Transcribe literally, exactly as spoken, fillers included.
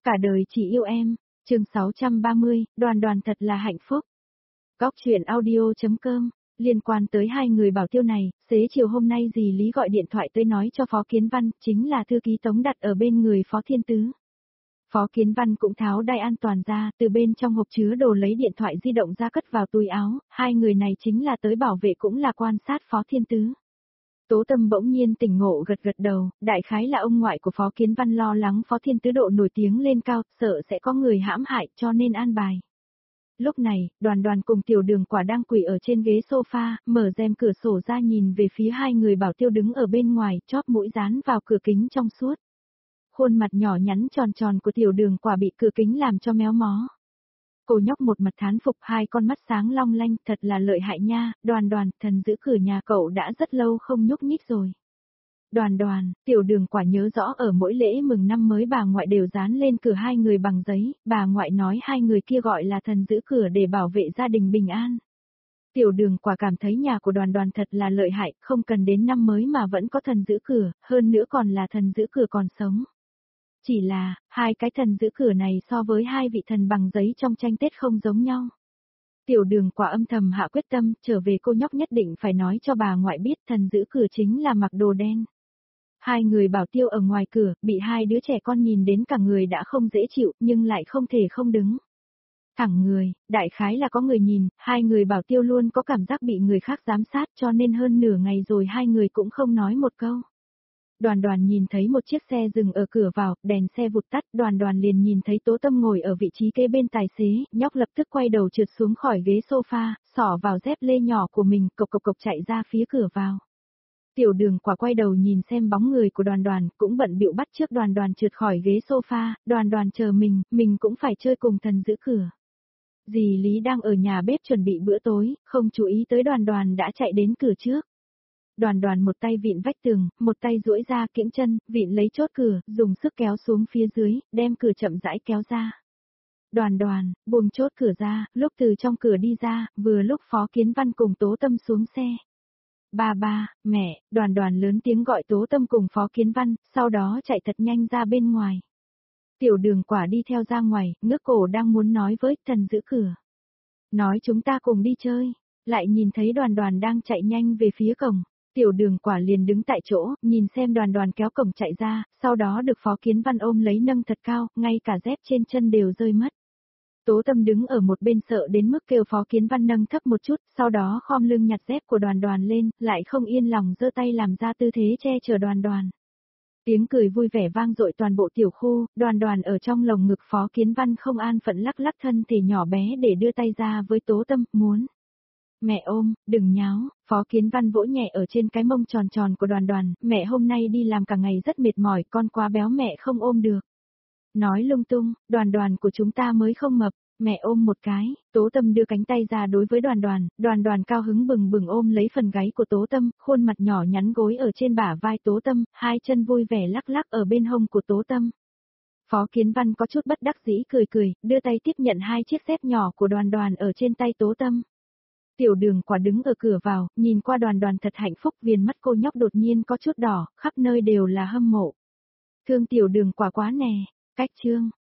Cả đời chỉ yêu em, chương sáu trăm ba mươi, Đoàn Đoàn thật là hạnh phúc. Góc truyện audio.com, liên quan tới hai người bảo tiêu này, xế chiều hôm nay dì Lý gọi điện thoại tới nói cho Phó Kiến Văn, chính là thư ký Tống đặt ở bên người Phó Thiên Tứ. Phó Kiến Văn cũng tháo đai an toàn ra, từ bên trong hộp chứa đồ lấy điện thoại di động ra cất vào túi áo, hai người này chính là tới bảo vệ cũng là quan sát Phó Thiên Tứ. Tố Tâm bỗng nhiên tỉnh ngộ gật gật đầu, đại khái là ông ngoại của Phó Kiến Văn lo lắng Phó Thiên Tứ độ nổi tiếng lên cao, sợ sẽ có người hãm hại cho nên an bài. Lúc này, Đoàn Đoàn cùng Tiểu Đường Quả đang quỳ ở trên ghế sofa, mở rèm cửa sổ ra nhìn về phía hai người bảo tiêu đứng ở bên ngoài, chóp mũi dán vào cửa kính trong suốt. Khuôn mặt nhỏ nhắn tròn tròn của Tiểu Đường Quả bị cửa kính làm cho méo mó. Cô nhóc một mặt thán phục, hai con mắt sáng long lanh, thật là lợi hại nha, Đoàn Đoàn, thần giữ cửa nhà cậu đã rất lâu không nhúc nhích rồi. Đoàn Đoàn, Tiểu Đường Quả nhớ rõ ở mỗi lễ mừng năm mới bà ngoại đều dán lên cửa hai người bằng giấy, bà ngoại nói hai người kia gọi là thần giữ cửa để bảo vệ gia đình bình an. Tiểu Đường Quả cảm thấy nhà của Đoàn Đoàn thật là lợi hại, không cần đến năm mới mà vẫn có thần giữ cửa, hơn nữa còn là thần giữ cửa còn sống. Chỉ là, hai cái thần giữ cửa này so với hai vị thần bằng giấy trong tranh Tết không giống nhau. Tiểu Đường Quả âm thầm hạ quyết tâm, trở về cô nhóc nhất định phải nói cho bà ngoại biết thần giữ cửa chính là mặc đồ đen. Hai người bảo tiêu ở ngoài cửa, bị hai đứa trẻ con nhìn đến cả người đã không dễ chịu, nhưng lại không thể không đứng. Thẳng người, đại khái là có người nhìn, hai người bảo tiêu luôn có cảm giác bị người khác giám sát cho nên hơn nửa ngày rồi hai người cũng không nói một câu. Đoàn Đoàn nhìn thấy một chiếc xe dừng ở cửa vào, đèn xe vụt tắt, Đoàn Đoàn liền nhìn thấy Tố Tâm ngồi ở vị trí kế bên tài xế, nhóc lập tức quay đầu trượt xuống khỏi ghế sofa, xỏ vào dép lê nhỏ của mình, cộc cộc cộc chạy ra phía cửa vào. Tiểu Đường Quả quay đầu nhìn xem bóng người của Đoàn Đoàn, cũng bận bịu bắt trước Đoàn Đoàn trượt khỏi ghế sofa, Đoàn Đoàn chờ mình, mình cũng phải chơi cùng thần giữ cửa. Dì Lý đang ở nhà bếp chuẩn bị bữa tối, không chú ý tới Đoàn Đoàn đã chạy đến cửa trước. Đoàn Đoàn một tay vịn vách tường, một tay duỗi ra kiễng chân, vịn lấy chốt cửa, dùng sức kéo xuống phía dưới, đem cửa chậm rãi kéo ra. Đoàn Đoàn, buông chốt cửa ra, lúc từ trong cửa đi ra, vừa lúc Phó Kiến Văn cùng Tố Tâm xuống xe. Ba ba, mẹ, Đoàn Đoàn lớn tiếng gọi Tố Tâm cùng Phó Kiến Văn, sau đó chạy thật nhanh ra bên ngoài. Tiểu Đường Quả đi theo ra ngoài, ngước cổ đang muốn nói với thần giữ cửa. Nói chúng ta cùng đi chơi, lại nhìn thấy Đoàn Đoàn đang chạy nhanh về phía cổng. Tiểu Đường Quả liền đứng tại chỗ, nhìn xem Đoàn Đoàn kéo cổng chạy ra, sau đó được Phó Kiến Văn ôm lấy nâng thật cao, ngay cả dép trên chân đều rơi mất. Tố Tâm đứng ở một bên sợ đến mức kêu Phó Kiến Văn nâng thấp một chút, sau đó khom lưng nhặt dép của Đoàn Đoàn lên, lại không yên lòng giơ tay làm ra tư thế che chở Đoàn Đoàn. Tiếng cười vui vẻ vang dội toàn bộ tiểu khu, Đoàn Đoàn ở trong lồng ngực Phó Kiến Văn không an phận lắc lắc thân thể nhỏ bé để đưa tay ra với Tố Tâm, muốn. Mẹ ôm, đừng nháo, Phó Kiến Văn vỗ nhẹ ở trên cái mông tròn tròn của Đoàn Đoàn, mẹ hôm nay đi làm cả ngày rất mệt mỏi, con quá béo mẹ không ôm được. Nói lung tung, Đoàn Đoàn của chúng ta mới không mập, mẹ ôm một cái, Tố Tâm đưa cánh tay ra đối với Đoàn Đoàn, Đoàn Đoàn cao hứng bừng bừng ôm lấy phần gáy của Tố Tâm, khuôn mặt nhỏ nhắn gối ở trên bả vai Tố Tâm, hai chân vui vẻ lắc lắc ở bên hông của Tố Tâm. Phó Kiến Văn có chút bất đắc dĩ cười cười, đưa tay tiếp nhận hai chiếc dép nhỏ của Đoàn Đoàn ở trên tay Tố Tâm. Tiểu Đường Quả đứng ở cửa vào, nhìn qua Đoàn Đoàn thật hạnh phúc, viền mắt cô nhóc đột nhiên có chút đỏ, khắp nơi đều là hâm mộ. Thương Tiểu Đường Quả quá nè, cách chương.